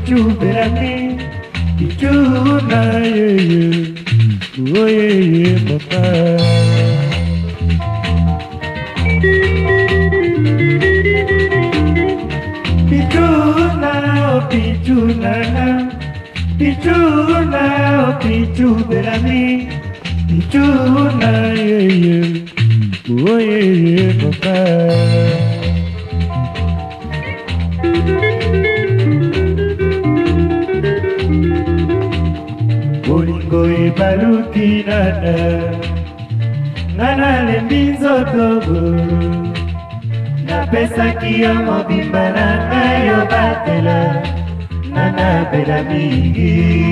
pichu berami, pichu na ye ye, oh ye ye papa. Pichu na, oh pichu na na, pichu na, oh pichu berami, pichu na ye ye, oh ye ye papa. Bolingo ebaluki nana, nana lembi nzoto, napesaki yo mobimba nanga yo batela, nana bela mingi.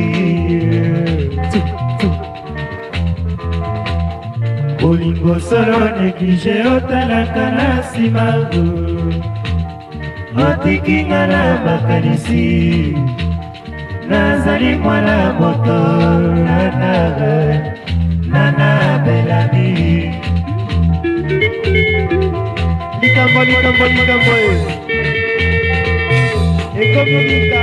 Bolingo solo neglige otalaka na nsima, otikinga na makanisi, nazali mwana moto, nana belami. Likambo ekonomika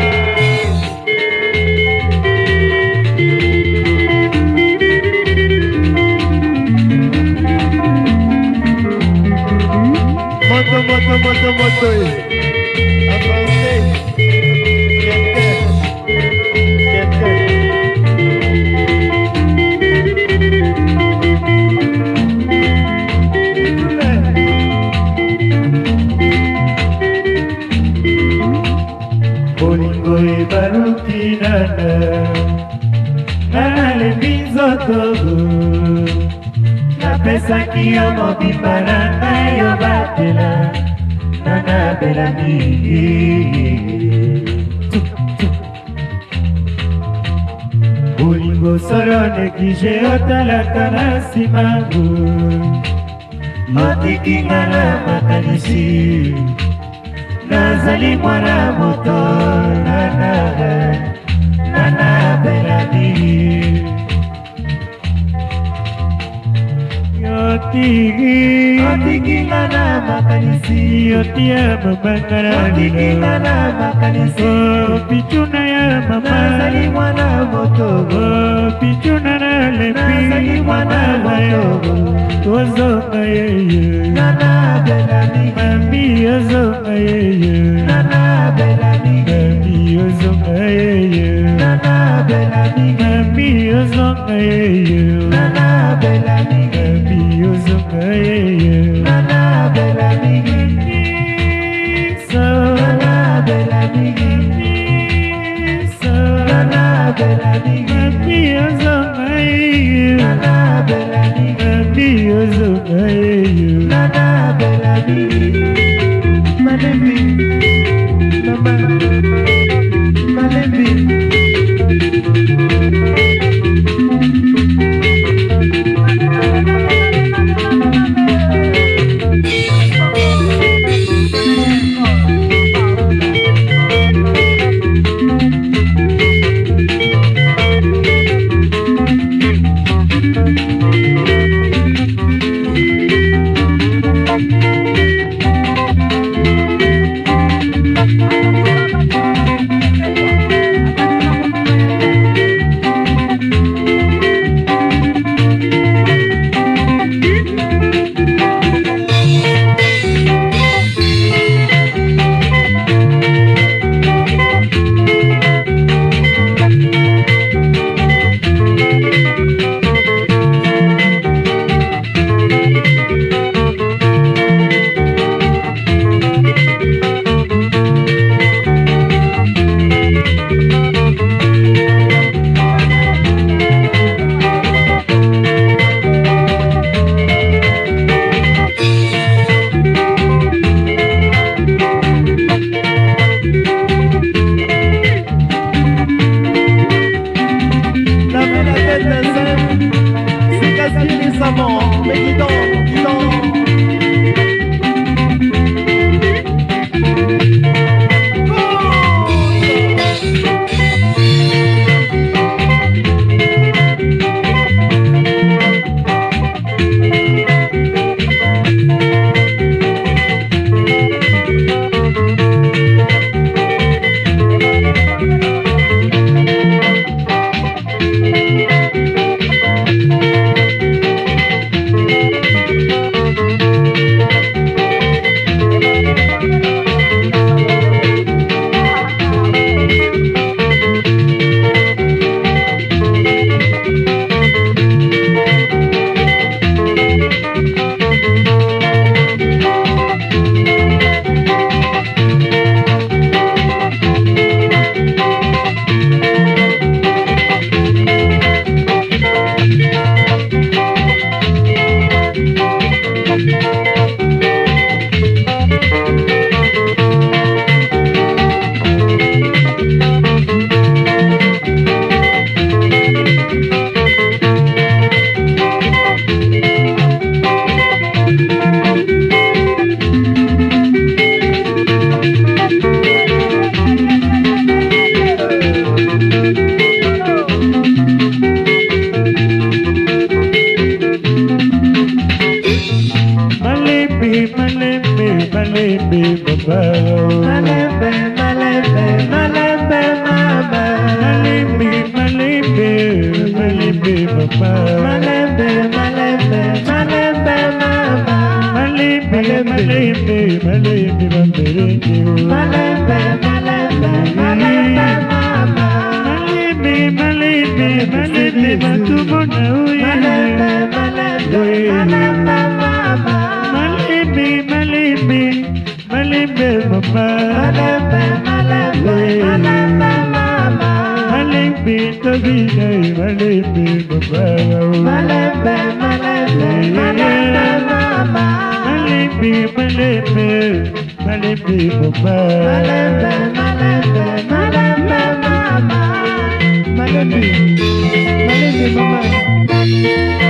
moto avancé Bolingo ebaluki nana, nana lembi nzoto, napesaki yo mobimba nanga yo batela, nana bela mingi. Bolingo solo neglige otalaka na nsima, otikinga na makanisi, nazali mwana moto, nana belami. Otikinga na makanisi, otia mabangara, otikinga na makanisi, pichuna ya mama, nazali mwana moto, pichuna na lembi, nazali mwana moto, ozonga yeye, nana belami, mami ozonga yeye, nana belami, mami ozonga yeye, nana belami, mami ozonga yeye, nana belami, mami ozonga yeye, nana belami, so nana belami, so nana belami, mami ozonga yeye, nana belami, mami ozonga yeye, nana belami. Malembi, mama, malembi. mama. Malembe, malembe, malembe, mama. Malembe, malembe, malembe, mama. Malembe, malembe, malembe, mama. Malembe, malembe, malembe, malembe. Malembe, malembe, malembe, mama. Malembe, malembe, malembe, matubona uye. Malembe, malembe, malembe, mama. Malembe, malembe, malembe, mama. Malembe, malembe, malembe, mama. Malembe, tabine, malembe, mama. Malembe, malembe, malembe, mama. Malembe, malembe, malembe, mama. Malembe, malembe, malembe, mama. Malembe, malembe, mama.